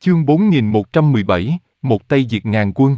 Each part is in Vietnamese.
Chương 4117, một tay diệt ngàn quân.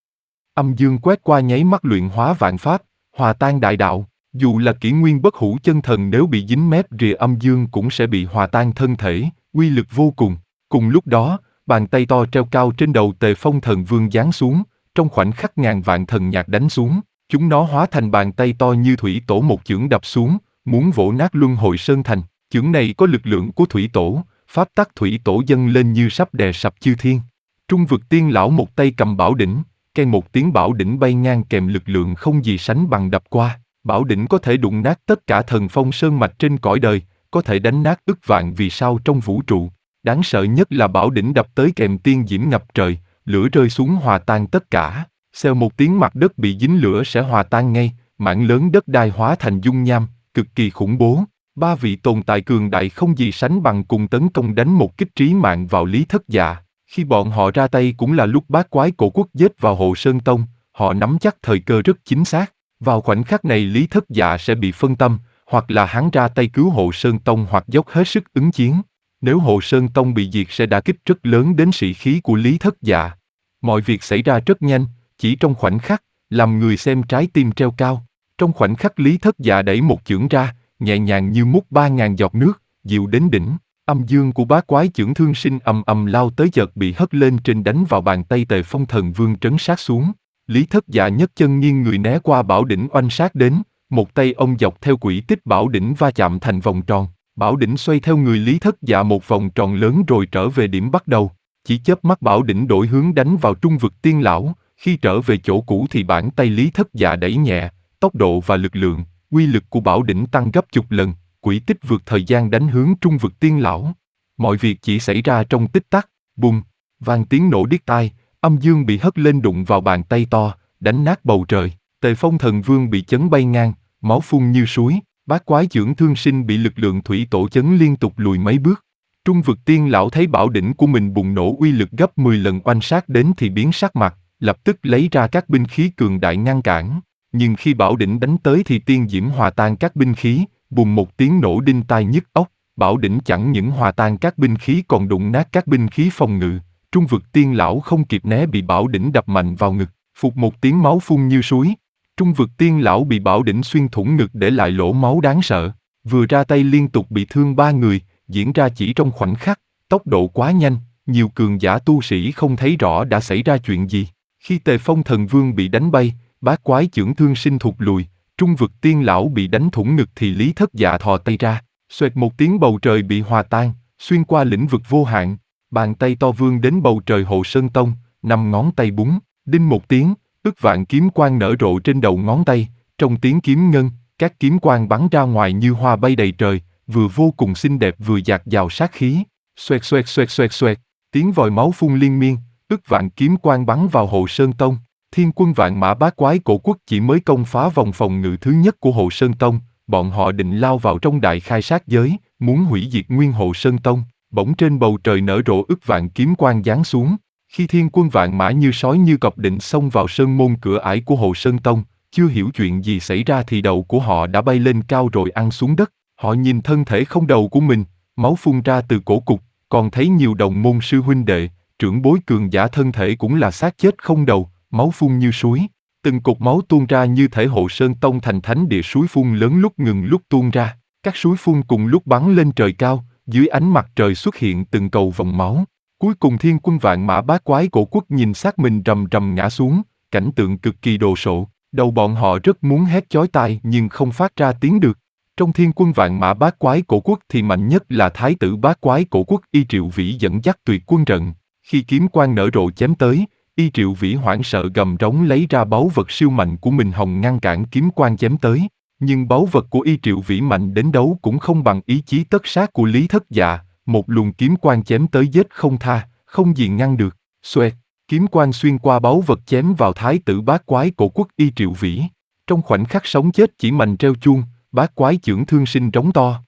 Âm dương quét qua nháy mắt luyện hóa vạn pháp, hòa tan đại đạo. Dù là kỷ nguyên bất hủ chân thần nếu bị dính mép rìa âm dương cũng sẽ bị hòa tan thân thể, uy lực vô cùng. Cùng lúc đó, bàn tay to treo cao trên đầu Tề Phong Thần Vương giáng xuống, trong khoảnh khắc ngàn vạn thần nhạc đánh xuống, chúng nó hóa thành bàn tay to như thủy tổ một chưởng đập xuống, muốn vỗ nát luân hồi sơn thành. Chưởng này có lực lượng của thủy tổ, pháp tắc thủy tổ dâng lên như sắp đè sập chư thiên. Trung vực tiên lão một tay cầm bảo đỉnh, keng một tiếng bảo đỉnh bay ngang kèm lực lượng không gì sánh bằng đập qua. Bảo đỉnh có thể đụng nát tất cả thần phong sơn mạch trên cõi đời, có thể đánh nát ức vạn vì sao trong vũ trụ. Đáng sợ nhất là bảo đỉnh đập tới kèm tiên diễm ngập trời, lửa rơi xuống hòa tan tất cả. Xèo một tiếng mặt đất bị dính lửa sẽ hòa tan ngay, mảng lớn đất đai hóa thành dung nham, cực kỳ khủng bố. Ba vị tồn tại cường đại không gì sánh bằng cùng tấn công đánh một kích trí mạng vào Lý Thất Dạ. Khi bọn họ ra tay cũng là lúc bát quái cổ quốc giết vào Hộ Sơn Tông, họ nắm chắc thời cơ rất chính xác. Vào khoảnh khắc này Lý Thất Dạ sẽ bị phân tâm, hoặc là hắn ra tay cứu Hộ Sơn Tông hoặc dốc hết sức ứng chiến. Nếu Hộ Sơn Tông bị diệt sẽ đả kích rất lớn đến sĩ khí của Lý Thất Dạ. Mọi việc xảy ra rất nhanh, chỉ trong khoảnh khắc, làm người xem trái tim treo cao. Trong khoảnh khắc Lý Thất Dạ đẩy một chưởng ra, nhẹ nhàng như múc 3000 giọt nước, dịu đến đỉnh. Âm dương của bá quái chưởng thương sinh ầm ầm lao tới chợt bị hất lên trên đánh vào bàn tay Tề Phong Thần Vương trấn sát xuống. Lý Thất Dạ nhấc chân nghiêng người né qua bảo đỉnh oanh sát đến, một tay ông dọc theo quỹ tích bảo đỉnh va chạm thành vòng tròn. Bảo đỉnh xoay theo người Lý Thất Dạ một vòng tròn lớn rồi trở về điểm bắt đầu. Chỉ chớp mắt bảo đỉnh đổi hướng đánh vào trung vực tiên lão, khi trở về chỗ cũ thì bàn tay Lý Thất Dạ đẩy nhẹ, tốc độ và lực lượng, uy lực của bảo đỉnh tăng gấp chục lần, quỹ tích vượt thời gian đánh hướng trung vực tiên lão. Mọi việc chỉ xảy ra trong tích tắc, bùng, vang tiếng nổ điếc tai, âm dương bị hất lên đụng vào bàn tay to, đánh nát bầu trời. Tề Phong Thần Vương bị chấn bay ngang, máu phun như suối. Bát quái chưởng thương sinh bị lực lượng thủy tổ chấn liên tục lùi mấy bước. Trung vực tiên lão thấy bảo đỉnh của mình bùng nổ uy lực gấp 10 lần oanh sát đến thì biến sắc mặt, lập tức lấy ra các binh khí cường đại ngăn cản. Nhưng khi bảo đỉnh đánh tới thì tiên diễm hòa tan các binh khí, bùng một tiếng nổ đinh tai nhức óc. Bảo đỉnh chẳng những hòa tan các binh khí còn đụng nát các binh khí phòng ngự. Trung vực tiên lão không kịp né bị bảo đỉnh đập mạnh vào ngực, phụt một tiếng máu phun như suối. Trung vực tiên lão bị bảo đỉnh xuyên thủng ngực để lại lỗ máu đáng sợ. Vừa ra tay liên tục bị thương 3 người, diễn ra chỉ trong khoảnh khắc, tốc độ quá nhanh, nhiều cường giả tu sĩ không thấy rõ đã xảy ra chuyện gì. Khi Tề Phong Thần Vương bị đánh bay, bát quái chưởng thương sinh thụt lùi, trung vực tiên lão bị đánh thủng ngực thì Lý Thất Dạ thò tay ra, xoẹt một tiếng bầu trời bị hòa tan, xuyên qua lĩnh vực vô hạn. Bàn tay to vươn đến bầu trời Hộ Sơn Tông, 5 ngón tay búng, đinh một tiếng, ức vạn kiếm quang nở rộ trên đầu ngón tay, trong tiếng kiếm ngân, các kiếm quang bắn ra ngoài như hoa bay đầy trời, vừa vô cùng xinh đẹp vừa dạt dào sát khí. Xoẹt xoẹt xoẹt xoẹt xoẹt, tiếng vòi máu phun liên miên, ức vạn kiếm quang bắn vào Hộ Sơn Tông. Thiên quân vạn mã bát quái cổ quốc chỉ mới công phá vòng phòng ngự thứ nhất của Hộ Sơn Tông, bọn họ định lao vào trong đại khai sát giới, muốn hủy diệt nguyên Hộ Sơn Tông. Bỗng trên bầu trời nở rộ ức vạn kiếm quang giáng xuống. Khi thiên quân vạn mã như sói như cọp định xông vào sơn môn cửa ải của Hộ Sơn Tông, chưa hiểu chuyện gì xảy ra thì đầu của họ đã bay lên cao rồi ăn xuống đất. Họ nhìn thân thể không đầu của mình, máu phun ra từ cổ cục, còn thấy nhiều đồng môn sư huynh đệ, trưởng bối cường giả thân thể cũng là xác chết không đầu, máu phun như suối. Từng cục máu tuôn ra như thể Hộ Sơn Tông thành thánh địa suối phun lớn lúc ngừng lúc tuôn ra. Các suối phun cùng lúc bắn lên trời cao, dưới ánh mặt trời xuất hiện từng cầu vòng máu. Cuối cùng thiên quân vạn mã bát quái cổ quốc nhìn xác mình rầm rầm ngã xuống, cảnh tượng cực kỳ đồ sộ. Đầu bọn họ rất muốn hét chói tai nhưng không phát ra tiếng được. Trong thiên quân vạn mã bát quái cổ quốc thì mạnh nhất là thái tử bát quái cổ quốc Y Triệu Vĩ dẫn dắt tuyệt quân trận. Khi kiếm quang nở rộ chém tới, Y Triệu Vĩ hoảng sợ gầm rống lấy ra báu vật siêu mạnh của mình hòng ngăn cản kiếm quang chém tới. Nhưng báu vật của Y Triệu Vĩ mạnh đến đấu cũng không bằng ý chí tất sát của Lý Thất Dạ. Một luồng kiếm quang chém tới giết không tha, không gì ngăn được. Xoẹt, kiếm quang xuyên qua báu vật chém vào thái tử bát quái cổ quốc Y Triệu Vĩ. Trong khoảnh khắc sống chết chỉ mành treo chuông, bát quái chưởng thương sinh rống to.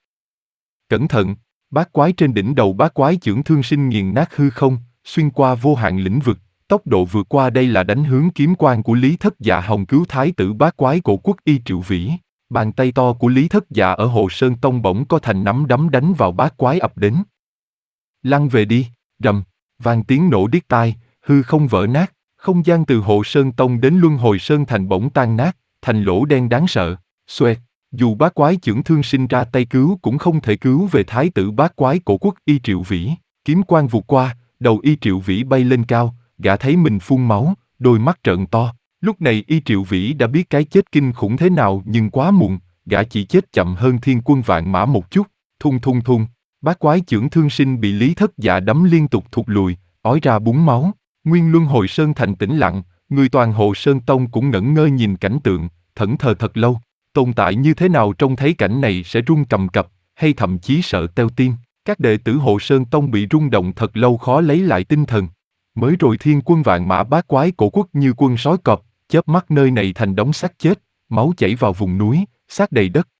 Cẩn thận, bát quái trên đỉnh đầu bát quái chưởng thương sinh nghiền nát hư không, xuyên qua vô hạn lĩnh vực, tốc độ vượt qua đây là đánh hướng kiếm quang của Lý Thất Dạ hòng cứu thái tử bát quái cổ quốc Y Triệu Vĩ. Bàn tay to của Lý Thất Dạ ở Hộ Sơn Tông bỗng co thành nắm đấm đánh vào bát quái ập đến. Lăn về đi, rầm, Vang tiếng nổ điếc tai, hư không vỡ nát, không gian từ Hộ Sơn Tông đến Luân Hồi Sơn Thành bỗng tan nát, thành lỗ đen đáng sợ. Xoẹt, dù bát quái chưởng thương sinh ra tay cứu cũng không thể cứu về thái tử bát quái cổ quốc Y Triệu Vĩ. Kiếm quang vụt qua, đầu Y Triệu Vĩ bay lên cao, gã thấy mình phun máu, đôi mắt trợn to. Lúc này Y Triệu Vĩ đã biết cái chết kinh khủng thế nào nhưng quá muộn, gã chỉ chết chậm hơn Thiên Quân Vạn Mã một chút. Thung thung thung, bát quái chưởng thương sinh bị Lý Thất Dạ đấm liên tục thụt lùi, ói ra búng máu. Nguyên Luân Hồi Sơn Thành tĩnh lặng, người toàn Hộ Sơn Tông cũng ngẩn ngơ nhìn cảnh tượng, thẫn thờ thật lâu. Tồn tại như thế nào trông thấy cảnh này sẽ run cầm cập, hay thậm chí sợ teo tim. Các đệ tử Hộ Sơn Tông bị rung động thật lâu khó lấy lại tinh thần. Mới rồi Thiên Quân Vạn Mã bát quái cổ quốc như quân sói cọp, chớp mắt nơi này thành đống xác chết, máu chảy vào vùng núi, xác đầy đất.